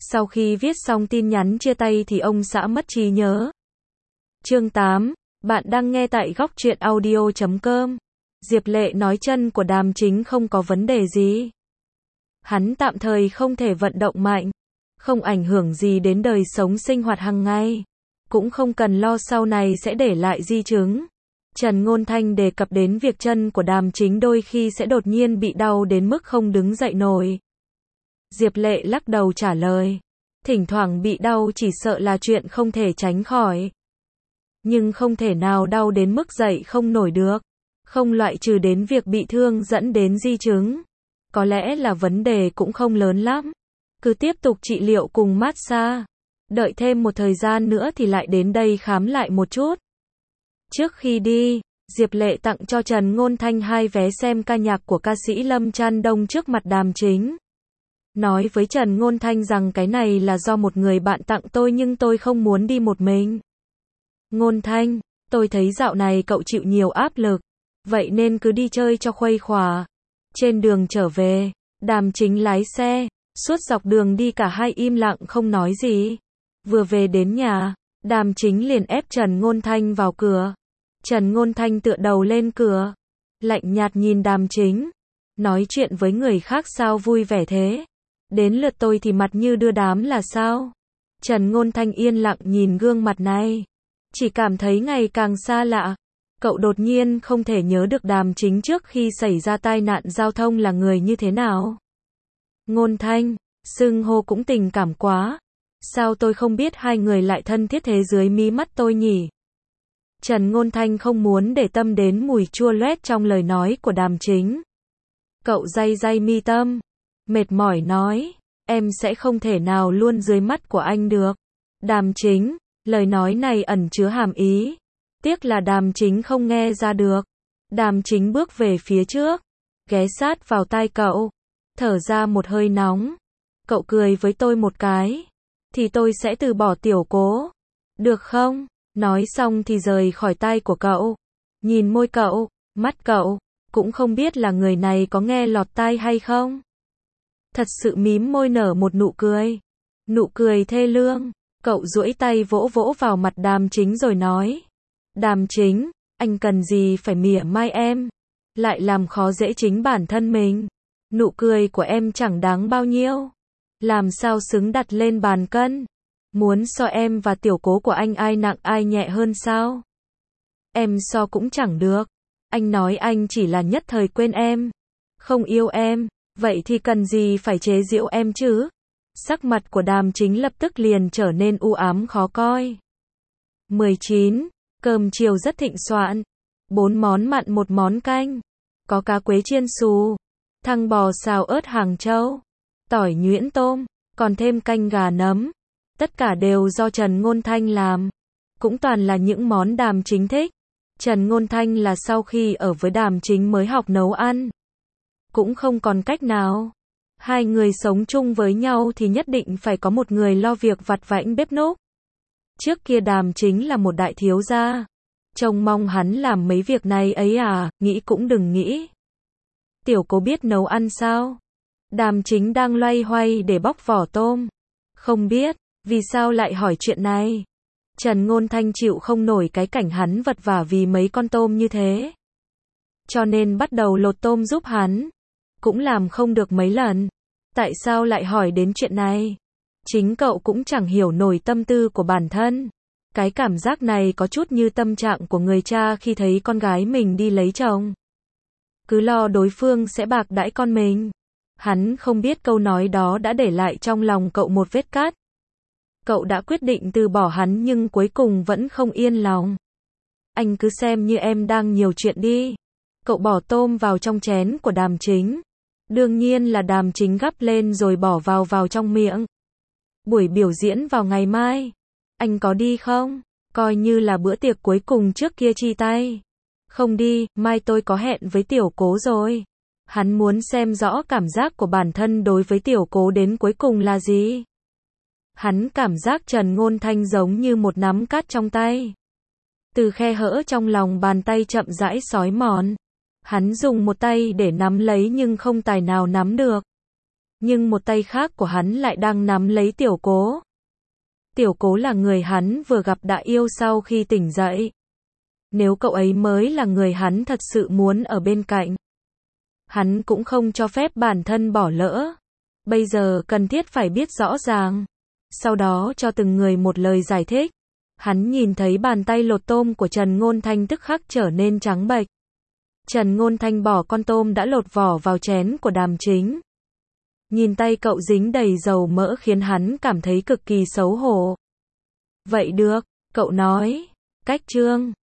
Sau khi viết xong tin nhắn chia tay thì ông xã mất trí nhớ. Chương 8, bạn đang nghe tại góc truyện audio.com. Diệp Lệ nói chân của Đàm Chính không có vấn đề gì. Hắn tạm thời không thể vận động mạnh, không ảnh hưởng gì đến đời sống sinh hoạt hàng ngày, cũng không cần lo sau này sẽ để lại di chứng. Trần Ngôn Thanh đề cập đến việc chân của Đàm Chính đôi khi sẽ đột nhiên bị đau đến mức không đứng dậy nổi. Diệp Lệ lắc đầu trả lời, thỉnh thoảng bị đau chỉ sợ là chuyện không thể tránh khỏi. Nhưng không thể nào đau đến mức dậy không nổi được, không loại trừ đến việc bị thương dẫn đến di chứng. Có lẽ là vấn đề cũng không lớn lắm, cứ tiếp tục trị liệu cùng massage, đợi thêm một thời gian nữa thì lại đến đây khám lại một chút. Trước khi đi, Diệp Lệ tặng cho Trần Ngôn Thanh 2 vé xem ca nhạc của ca sĩ Lâm Trăn Đông trước mặt Đàm Chính. Nói với Trần Ngôn Thanh rằng cái này là do một người bạn tặng tôi nhưng tôi không muốn đi một mình. Ngôn Thanh, tôi thấy dạo này cậu chịu nhiều áp lực, vậy nên cứ đi chơi cho khuây khỏa. Trên đường trở về, Đàm Chính lái xe, suốt dọc đường đi cả hai im lặng không nói gì. Vừa về đến nhà, Đàm Chính liền ép Trần Ngôn Thanh vào cửa. Trần Ngôn Thanh tựa đầu lên cửa, lạnh nhạt nhìn Đàm Chính, nói chuyện với người khác sao vui vẻ thế? Đến lượt tôi thì mặt như đưa đám là sao? Trần Ngôn Thanh yên lặng nhìn gương mặt này, chỉ cảm thấy ngày càng xa lạ. Cậu đột nhiên không thể nhớ được Đàm Chính trước khi xảy ra tai nạn giao thông là người như thế nào. Ngôn Thanh, xưng hô cũng tình cảm quá. Sao tôi không biết hai người lại thân thiết thế dưới mí mắt tôi nhỉ? Trần Ngôn Thanh không muốn để tâm đến mùi chua loét trong lời nói của Đàm Chính. Cậu day day mi tâm, mệt mỏi nói, em sẽ không thể nào luôn dưới mắt của anh được. Đàm Chính, lời nói này ẩn chứa hàm ý. Tiếc là Đàm Chính không nghe ra được. Đàm Chính bước về phía trước, ghé sát vào tai cậu, thở ra một hơi nóng. Cậu cười với tôi một cái, thì tôi sẽ từ bỏ Tiểu Cố, được không? Nói xong thì rời khỏi tai của cậu, nhìn môi cậu, mắt cậu, cũng không biết là người này có nghe lọt tai hay không. Thật sự mím môi nở một nụ cười thê lương. Cậu duỗi tay vỗ vỗ vào mặt Đàm Chính rồi nói, Đàm Chính, anh cần gì phải mỉa mai em, lại làm khó dễ chính bản thân mình. Nụ cười của em chẳng đáng bao nhiêu, làm sao xứng đặt lên bàn cân. Muốn so em và Tiểu Cố của anh ai nặng ai nhẹ hơn sao? Em so cũng chẳng được. Anh nói anh chỉ là nhất thời quên em, không yêu em, vậy thì cần gì phải chế giễu em chứ? Sắc mặt của Đàm Chính lập tức liền trở nên u ám khó coi. 19. Cơm chiều rất thịnh soạn. 4 món mặn 1 món canh. Có cá quế chiên xù, thăng bò xào ớt Hàng Châu, tỏi nhuyễn tôm, còn thêm canh gà nấm. Tất cả đều do Trần Ngôn Thanh làm. Cũng toàn là những món Đàm Chính thích. Trần Ngôn Thanh là sau khi ở với Đàm Chính mới học nấu ăn. Cũng không còn cách nào. Hai người sống chung với nhau thì nhất định phải có một người lo việc vặt vãnh bếp núc. Trước kia Đàm Chính là một đại thiếu gia, trông mong hắn làm mấy việc này ấy à, nghĩ cũng đừng nghĩ. Tiểu Cố biết nấu ăn sao? Đàm Chính đang loay hoay để bóc vỏ tôm. Không biết, vì sao lại hỏi chuyện này? Trần Ngôn Thanh chịu không nổi cái cảnh hắn vật vả vì mấy con tôm như thế, cho nên bắt đầu lột tôm giúp hắn. Cũng làm không được mấy lần. Tại sao lại hỏi đến chuyện này? Chính cậu cũng chẳng hiểu nổi tâm tư của bản thân. Cái cảm giác này có chút như tâm trạng của người cha khi thấy con gái mình đi lấy chồng. Cứ lo đối phương sẽ bạc đãi con mình. Hắn không biết câu nói đó đã để lại trong lòng cậu một vết cắt. Cậu đã quyết định từ bỏ hắn nhưng cuối cùng vẫn không yên lòng. Anh cứ xem như em đang nhiều chuyện đi. Cậu bỏ tôm vào trong chén của Đàm Chính. Đương nhiên là Đàm Chính gắp lên rồi bỏ vào trong miệng. Buổi biểu diễn vào ngày mai, anh có đi không? Coi như là bữa tiệc cuối cùng trước kia chia tay. Không đi, mai tôi có hẹn với Tiểu Cố rồi. Hắn muốn xem rõ cảm giác của bản thân đối với Tiểu Cố đến cuối cùng là gì. Hắn cảm giác Trần Ngôn Thanh giống như một nắm cát trong tay. Từ khe hở trong lòng bàn tay chậm rãi xói mòn. Hắn dùng một tay để nắm lấy nhưng không tài nào nắm được. Nhưng một tay khác của hắn lại đang nắm lấy Tiểu Cố. Tiểu Cố là người hắn vừa gặp đã yêu sau khi tỉnh dậy. Nếu cậu ấy mới là người hắn thật sự muốn ở bên cạnh, hắn cũng không cho phép bản thân bỏ lỡ. Bây giờ cần thiết phải biết rõ ràng. Sau đó cho từng người một lời giải thích. Hắn nhìn thấy bàn tay lột tôm của Trần Ngôn Thanh tức khắc trở nên trắng bệch. Trần Ngôn Thanh bỏ con tôm đã lột vỏ vào chén của Đàm Chính. Nhìn tay cậu dính đầy dầu mỡ khiến hắn cảm thấy cực kỳ xấu hổ. Vậy được, cậu nói. Cách chương